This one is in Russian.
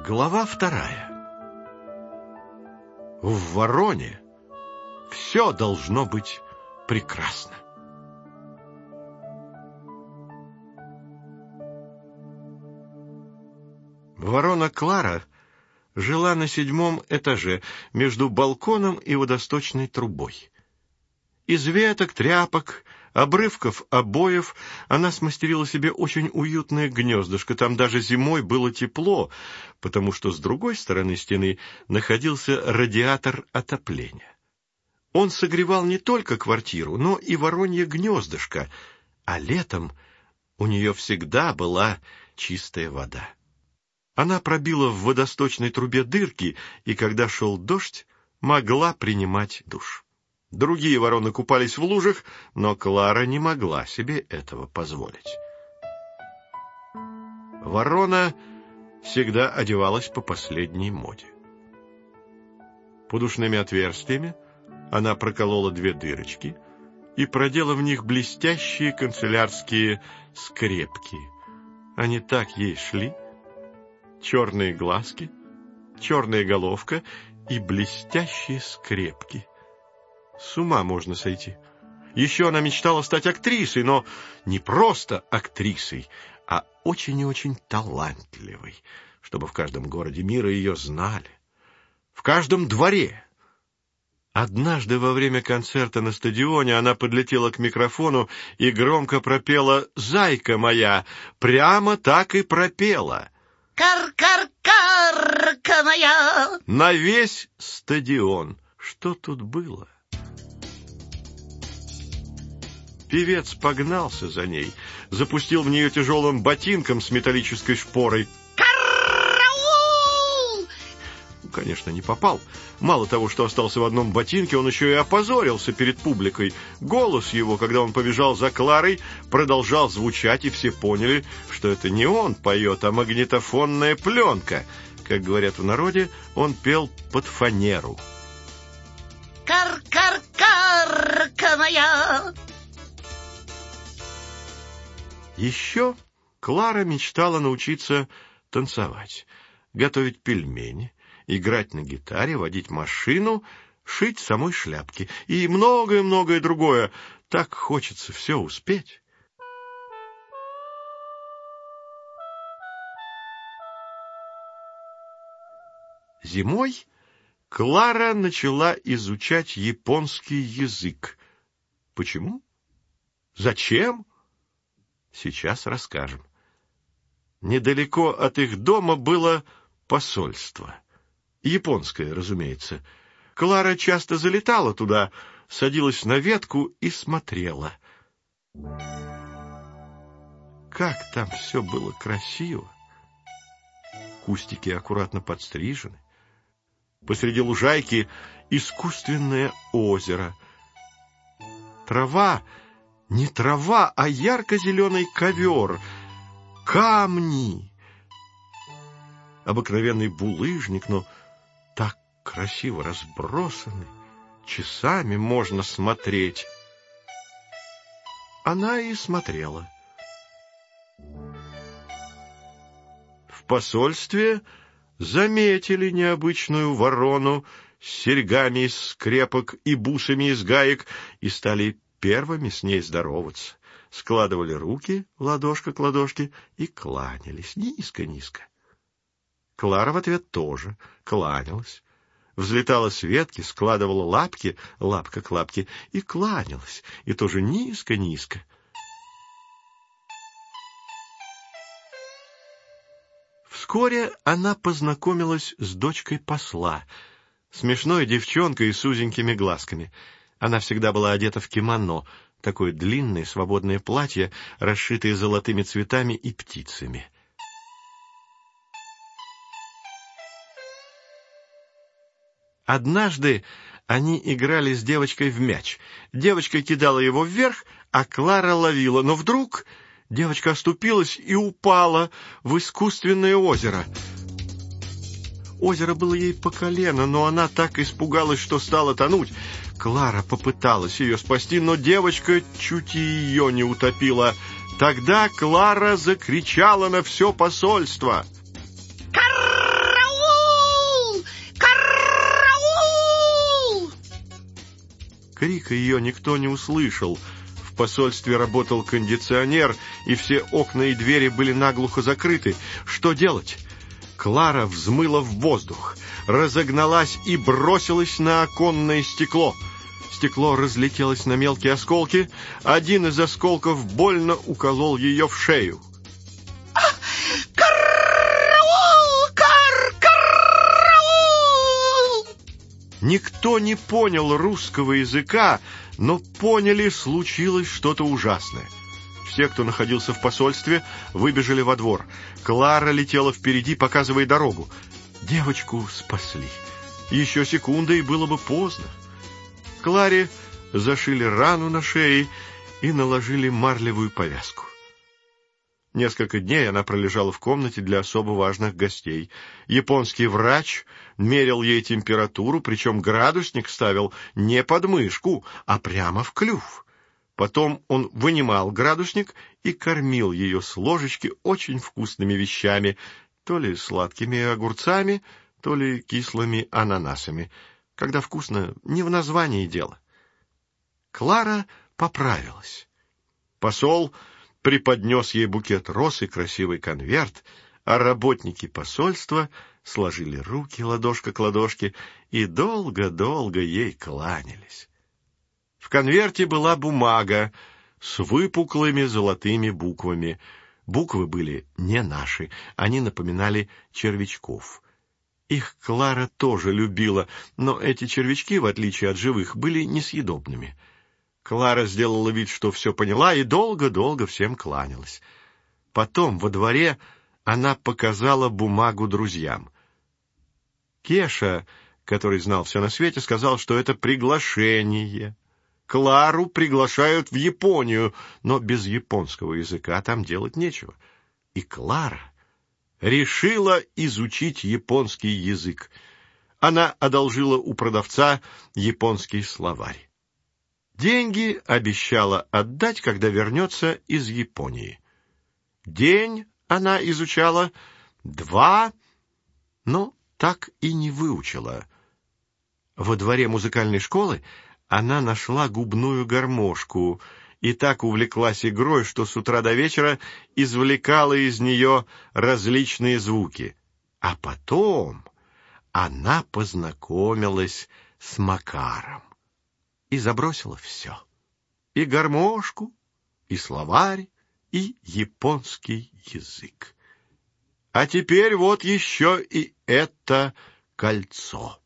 Глава 2. В Вороне все должно быть прекрасно. Ворона Клара жила на 7-м этаже, между балконом и водосточной трубой. Из веток, тряпок, обрывков обоев она смастерила себе очень уютное гнездышко. Там даже зимой было тепло, потому что с другой стороны стены находился радиатор отопления. Он согревал не только квартиру, но и воронье гнездышко, а летом у нее всегда была чистая вода. Она пробила в водосточной трубе дырки, и когда шел дождь, могла принимать душ. Другие вороны купались в лужах, но Клара не могла себе этого позволить. Ворона всегда одевалась по последней моде. Под ушными отверстиями она проколола 2 дырочки и продела в них блестящие канцелярские скрепки. Они так ей шли: черные глазки, черная головка и блестящие скрепки. С ума можно сойти. Еще она мечтала стать актрисой, но не просто актрисой, а очень и очень талантливой, чтобы в каждом городе мира ее знали, в каждом дворе. Однажды во время концерта на стадионе она подлетела к микрофону и громко пропела «Зайка моя», прямо так и пропела. «Кар-кар-карка моя!» На весь стадион. Что тут было? Певец погнался за ней, запустил в нее тяжелым ботинком с металлической шпорой. «Караул!» Конечно, не попал. Мало того, что остался в одном ботинке, он еще и опозорился перед публикой. Голос его, когда он побежал за Кларой, продолжал звучать, и все поняли, что это не он поет, а магнитофонная пленка. Как говорят в народе, он пел под фанеру. «Кар-кар-карка моя!» Еще Клара мечтала научиться танцевать, готовить пельмени, играть на гитаре, водить машину, шить самой шляпки и многое-многое другое. Так хочется все успеть. Зимой Клара начала изучать японский язык. Почему? Зачем? Сейчас расскажем. Недалеко от их дома было посольство. Японское, разумеется. Клара часто залетала туда, садилась на ветку и смотрела. Как там все было красиво! Кустики аккуратно подстрижены. Посреди лужайки искусственное озеро. Трава не трава, а ярко-зеленый ковер. Камни. Обыкновенный булыжник, но так красиво разбросаны. Часами можно смотреть. Она и смотрела. В посольстве заметили необычную ворону с серьгами из скрепок и бусами из гаек и стали первыми с ней здороваться. Складывали руки ладошка к ладошке и кланялись низко-низко. Клара в ответ тоже кланялась. Взлетала с ветки, складывала лапки лапка к лапке и кланялась, и тоже низко-низко. Вскоре она познакомилась с дочкой посла, смешной девчонкой с узенькими глазками. Она всегда была одета в кимоно, такое длинное свободное платье, расшитое золотыми цветами и птицами. Однажды они играли с девочкой в мяч. Девочка кидала его вверх, а Клара ловила, но вдруг девочка оступилась и упала в искусственное озеро. Озеро было ей по колено, но она так испугалась, что стала тонуть. Клара попыталась ее спасти, но девочка чуть ее не утопила. Тогда Клара закричала на все посольство. «Караул!» Крика ее никто не услышал. В посольстве работал кондиционер, и все окна и двери были наглухо закрыты. Что делать? Клара взмыла в воздух, разогналась и бросилась на оконное стекло. Стекло разлетелось на мелкие осколки. Один из осколков больно уколол ее в шею. Никто не понял русского языка, но поняли, случилось что-то ужасное. Все, кто находился в посольстве, выбежали во двор. Клара летела впереди, показывая дорогу. Девочку спасли. Еще секунда, и было бы поздно. Кларе зашили рану на шее и наложили марлевую повязку. Несколько дней она пролежала в комнате для особо важных гостей. Японский врач мерил ей температуру, причем градусник ставил не под мышку, а прямо в клюв. Потом он вынимал градусник и кормил ее с ложечки очень вкусными вещами, то ли сладкими огурцами, то ли кислыми ананасами. Когда вкусно, не в названии дело. Клара поправилась. Посол преподнес ей букет роз и красивый конверт, а работники посольства сложили руки ладошка к ладошке и долго-долго ей кланялись. В конверте была бумага с выпуклыми золотыми буквами. Буквы были не наши, они напоминали червячков. Их Клара тоже любила, но эти червячки, в отличие от живых, были несъедобными. Клара сделала вид, что все поняла, и долго-долго всем кланялась. Потом во дворе она показала бумагу друзьям. Кеша, который знал все на свете, сказал, что это приглашение. Клару приглашают в Японию, но без японского языка там делать нечего. И Клара решила изучить японский язык. Она одолжила у продавца японский словарь. Деньги обещала отдать, когда вернется из Японии. День она изучала, 2, но так и не выучила. Во дворе музыкальной школы она нашла губную гармошку и так увлеклась игрой, что с утра до вечера извлекала из нее различные звуки. А потом она познакомилась с Макаром и забросила все. И гармошку, и словарь, и японский язык. А теперь вот еще и это кольцо.